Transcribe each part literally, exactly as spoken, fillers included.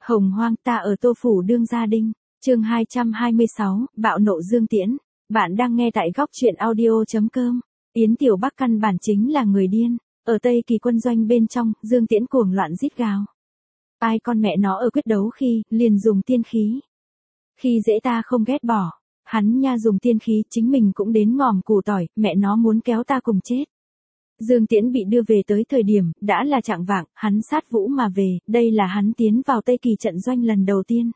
Hồng hoang ta ở Tô Phủ đương gia đinh, chương hai trăm hai mươi sáu, bạo nộ Dương Tiễn. Bạn đang nghe tại góc truyện audio.com. Yến Tiểu Bắc căn bản chính là người điên. Ở Tây Kỳ quân doanh bên trong, Dương Tiễn cuồng loạn rít gào. Ai con mẹ nó ở quyết đấu khi, liền dùng tiên khí. Khi dễ ta không ghét bỏ. Hắn nha dùng tiên khí, chính mình cũng đến ngòm củ tỏi, mẹ nó muốn kéo ta cùng chết. Dương Tiễn bị đưa về tới thời điểm, đã là chạng vạng, hắn sát vũ mà về, đây là hắn tiến vào Tây Kỳ trận doanh lần đầu tiên.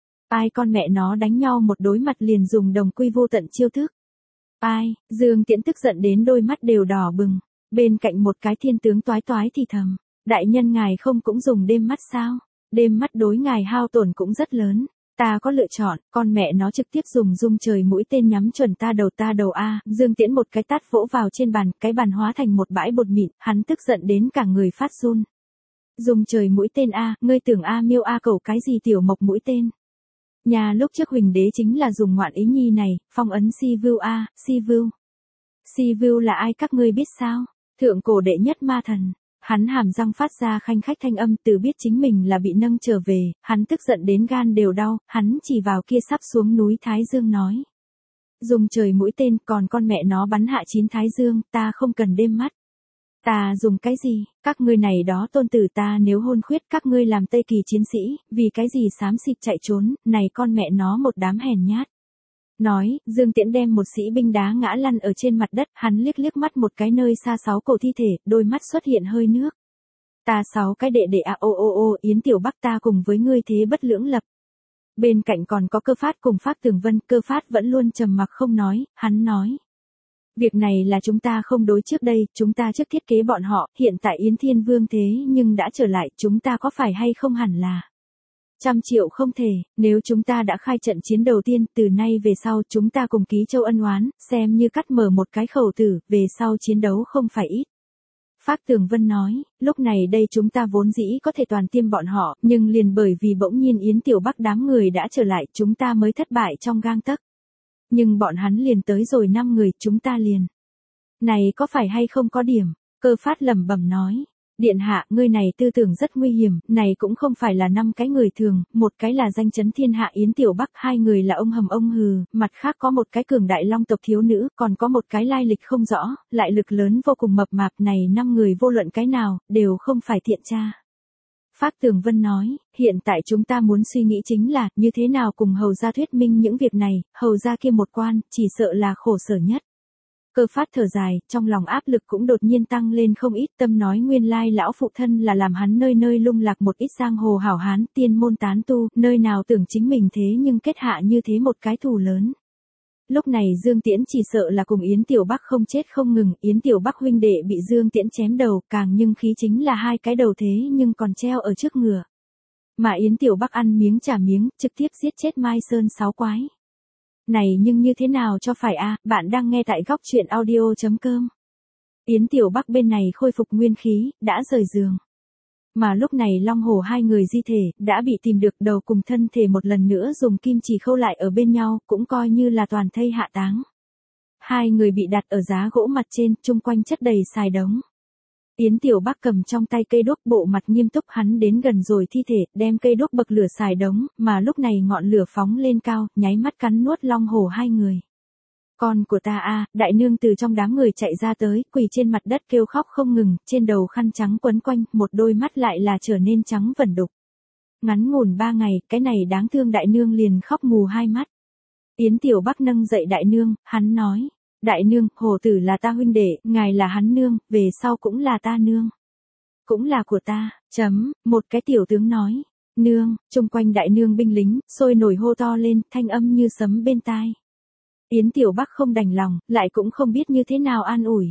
Ai con mẹ nó đánh nhau một đối mặt liền dùng đồng quy vô tận chiêu thức. Ai, Dương Tiễn tức giận đến đôi mắt đều đỏ bừng, bên cạnh một cái thiên tướng toái toái thì thầm, đại nhân ngài không cũng dùng đêm mắt sao, đêm mắt đối ngài hao tổn cũng rất lớn. Ta có lựa chọn, con mẹ nó trực tiếp dùng dung trời mũi tên nhắm chuẩn ta đầu ta đầu a. Dương Tiễn một cái tát vỗ vào trên bàn, cái bàn hóa thành một bãi bột mịn, hắn tức giận đến cả người phát run. Dung trời mũi tên a, ngươi tưởng a miêu a cầu cái gì tiểu mộc mũi tên. Nhà lúc trước Huỳnh đế chính là dùng ngoạn ý nhi này, phong ấn Si Vưu a, Si Vưu. Si Vưu là ai các ngươi biết sao? Thượng cổ đệ nhất ma thần. Hắn hàm răng phát ra khanh khách thanh âm, từ biết chính mình là bị nâng trở về, hắn tức giận đến gan đều đau, hắn chỉ vào kia sắp xuống núi Thái Dương nói. Dùng trời mũi tên, còn con mẹ nó bắn hạ chín Thái Dương, ta không cần đêm mắt. Ta dùng cái gì, các ngươi này đó tôn tử ta nếu hôn khuyết các ngươi làm Tây Kỳ chiến sĩ, vì cái gì xám xịt chạy trốn, này con mẹ nó một đám hèn nhát. Nói, Dương Tiễn đem một sĩ binh đá ngã lăn ở trên mặt đất, hắn liếc liếc mắt một cái nơi xa sáu cổ thi thể, đôi mắt xuất hiện hơi nước. Ta sáu cái đệ đệ a ô ô ô, Yến Tiểu Bắc ta cùng với ngươi thế bất lưỡng lập. Bên cạnh còn có Cơ Phát cùng Phác Tường Vân, Cơ Phát vẫn luôn trầm mặc không nói, hắn nói. Việc này là chúng ta không đối trước đây, chúng ta trước thiết kế bọn họ, hiện tại Yến Thiên Vương thế nhưng đã trở lại, chúng ta có phải hay không hẳn là. Trăm triệu không thể, nếu chúng ta đã khai trận chiến đầu tiên, từ nay về sau chúng ta cùng ký châu ân oán, xem như cắt mở một cái khẩu tử, về sau chiến đấu không phải ít. Phác Tường Vân nói, lúc này đây chúng ta vốn dĩ có thể toàn tiêm bọn họ, nhưng liền bởi vì bỗng nhiên Yến Tiểu Bắc đám người đã trở lại, chúng ta mới thất bại trong gang tấc. Nhưng bọn hắn liền tới rồi năm người, chúng ta liền. Này có phải hay không có điểm, Cơ Phát lẩm bẩm nói. Điện hạ, ngươi này tư tưởng rất nguy hiểm, này cũng không phải là năm cái người thường, một cái là danh chấn thiên hạ Yến Tiểu Bắc, hai người là ông hầm ông hừ, mặt khác có một cái cường đại long tộc thiếu nữ, còn có một cái lai lịch không rõ, lại lực lớn vô cùng mập mạp, này năm người vô luận cái nào, đều không phải thiện tra. Phác Tường Vân nói, hiện tại chúng ta muốn suy nghĩ chính là, như thế nào cùng hầu gia thuyết minh những việc này, hầu gia kia một quan, chỉ sợ là khổ sở nhất. Cơ Phát thở dài, trong lòng áp lực cũng đột nhiên tăng lên không ít, tâm nói nguyên lai lão phụ thân là làm hắn nơi nơi lung lạc một ít giang hồ hảo hán, tiên môn tán tu, nơi nào tưởng chính mình thế nhưng kết hạ như thế một cái thù lớn. Lúc này Dương Tiễn chỉ sợ là cùng Yến Tiểu Bắc không chết không ngừng, Yến Tiểu Bắc huynh đệ bị Dương Tiễn chém đầu, càng nhưng khí chính là hai cái đầu thế nhưng còn treo ở trước ngựa. Mà Yến Tiểu Bắc ăn miếng trả miếng, trực tiếp giết chết Mai Sơn sáu quái. Này nhưng như thế nào cho phải a, bạn đang nghe tại góc truyện audio.com. Yến Tiểu Bắc bên này khôi phục nguyên khí, đã rời giường. Mà lúc này Long Hổ hai người di thể, đã bị tìm được, đầu cùng thân thể một lần nữa dùng kim chỉ khâu lại ở bên nhau, cũng coi như là toàn thây hạ táng. Hai người bị đặt ở giá gỗ mặt trên, chung quanh chất đầy xài đống. Yến Tiểu Bắc cầm trong tay cây đuốc, bộ mặt nghiêm túc, hắn đến gần rồi thi thể, đem cây đuốc bậc lửa xài đống, mà lúc này ngọn lửa phóng lên cao, nháy mắt cắn nuốt Long Hổ hai người. Con của ta a, đại nương từ trong đám người chạy ra tới, quỳ trên mặt đất kêu khóc không ngừng, trên đầu khăn trắng quấn quanh, một đôi mắt lại là trở nên trắng vẩn đục. Ngắn ngủn ba ngày, cái này đáng thương đại nương liền khóc mù hai mắt. Yến Tiểu Bắc nâng dậy đại nương, hắn nói. Đại nương, hổ tử là ta huynh đệ, ngài là hắn nương, về sau cũng là ta nương. Cũng là của ta, chấm, một cái tiểu tướng nói. Nương, chung quanh đại nương binh lính, sôi nổi hô to lên, thanh âm như sấm bên tai. Yến Tiểu Bắc không đành lòng, lại cũng không biết như thế nào an ủi.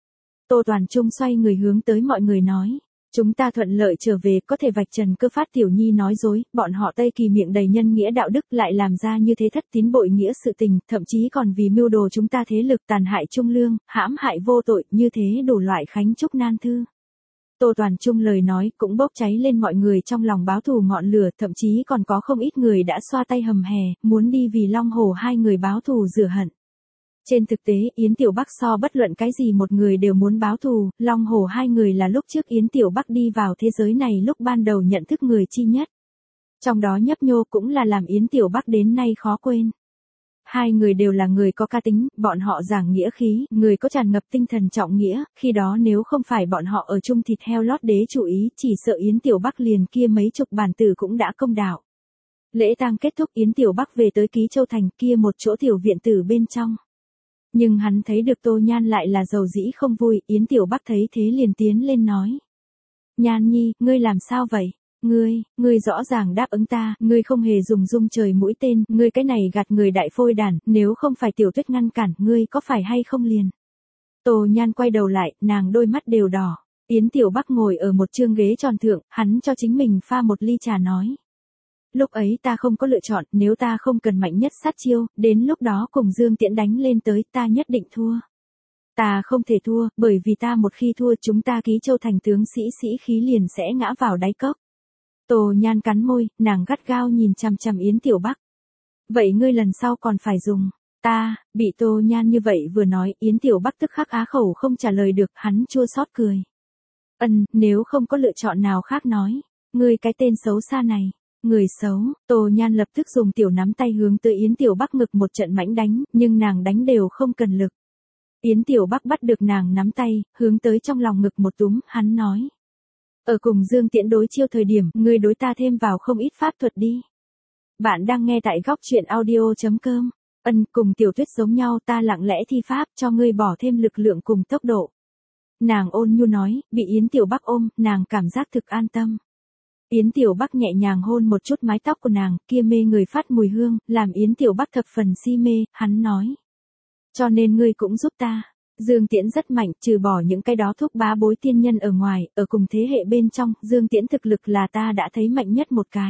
Tô Toàn Trung xoay người hướng tới mọi người nói. Chúng ta thuận lợi trở về, có thể vạch trần Cơ Phát tiểu nhi nói dối, bọn họ Tây Kỳ miệng đầy nhân nghĩa đạo đức lại làm ra như thế thất tín bội nghĩa sự tình, thậm chí còn vì mưu đồ chúng ta thế lực tàn hại trung lương, hãm hại vô tội, như thế đủ loại khánh chúc nan thư. Tô Toàn Trung lời nói cũng bốc cháy lên mọi người trong lòng báo thù ngọn lửa, thậm chí còn có không ít người đã xoa tay hầm hè, muốn đi vì Long Hổ hai người báo thù rửa hận. Trên thực tế, Yến Tiểu Bắc so bất luận cái gì một người đều muốn báo thù, Long Hổ hai người là lúc trước Yến Tiểu Bắc đi vào thế giới này lúc ban đầu nhận thức người chi nhất. Trong đó nhấp nhô cũng là làm Yến Tiểu Bắc đến nay khó quên. Hai người đều là người có cá tính, bọn họ giảng nghĩa khí, người có tràn ngập tinh thần trọng nghĩa, khi đó nếu không phải bọn họ ở chung thịt heo lót đế chủ ý, chỉ sợ Yến Tiểu Bắc liền kia mấy chục bản tử cũng đã công đạo. Lễ tang kết thúc, Yến Tiểu Bắc về tới Ký Châu Thành kia một chỗ tiểu viện tử bên trong. Nhưng hắn thấy được Tô Nhan lại là dầu dĩ không vui, Yến Tiểu Bắc thấy thế liền tiến lên nói. Nhan nhi, ngươi làm sao vậy? Ngươi, ngươi rõ ràng đáp ứng ta, ngươi không hề dùng dung trời mũi tên, ngươi cái này gạt người đại phôi đản, nếu không phải Tiểu Tuyết ngăn cản, ngươi có phải hay không liền? Tô Nhan quay đầu lại, nàng đôi mắt đều đỏ. Yến Tiểu Bắc ngồi ở một chương ghế tròn thượng, hắn cho chính mình pha một ly trà nói. Lúc ấy ta không có lựa chọn, nếu ta không cần mạnh nhất sát chiêu, đến lúc đó cùng Dương Tiễn đánh lên tới, ta nhất định thua. Ta không thể thua, bởi vì ta một khi thua chúng ta Ký Châu Thành tướng sĩ sĩ khí liền sẽ ngã vào đáy cốc. Tô Nhan cắn môi, nàng gắt gao nhìn chằm chằm Yến Tiểu Bắc. Vậy ngươi lần sau còn phải dùng. Ta, bị Tô Nhan như vậy vừa nói, Yến Tiểu Bắc tức khắc á khẩu không trả lời được, hắn chua xót cười. Ân, nếu không có lựa chọn nào khác nói. Ngươi cái tên xấu xa này. Người xấu, Tô Nhan lập tức dùng tiểu nắm tay hướng tới Yến Tiểu Bắc ngực một trận mãnh đánh, nhưng nàng đánh đều không cần lực. Yến Tiểu Bắc bắt được nàng nắm tay, hướng tới trong lòng ngực một túm, hắn nói. Ở cùng Dương Tiễn đối chiêu thời điểm, ngươi đối ta thêm vào không ít pháp thuật đi. Bạn đang nghe tại góc truyện audio.com. Ân, cùng Tiểu Tuyết giống nhau, ta lặng lẽ thi pháp cho ngươi bỏ thêm lực lượng cùng tốc độ. Nàng ôn nhu nói, bị Yến Tiểu Bắc ôm, nàng cảm giác thực an tâm. Yến Tiểu Bắc nhẹ nhàng hôn một chút mái tóc của nàng, kia mê người phát mùi hương, làm Yến Tiểu Bắc thập phần si mê, hắn nói. Cho nên ngươi cũng giúp ta. Dương Tiễn rất mạnh, trừ bỏ những cái đó thúc bá bối tiên nhân ở ngoài, ở cùng thế hệ bên trong, Dương Tiễn thực lực là ta đã thấy mạnh nhất một cái.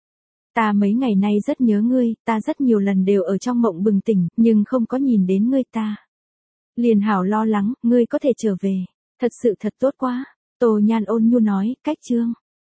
Ta mấy ngày nay rất nhớ ngươi, ta rất nhiều lần đều ở trong mộng bừng tỉnh, nhưng không có nhìn đến ngươi ta. Liền hảo lo lắng, ngươi có thể trở về. Thật sự thật tốt quá. Tô Nhan ôn nhu nói, cách chương.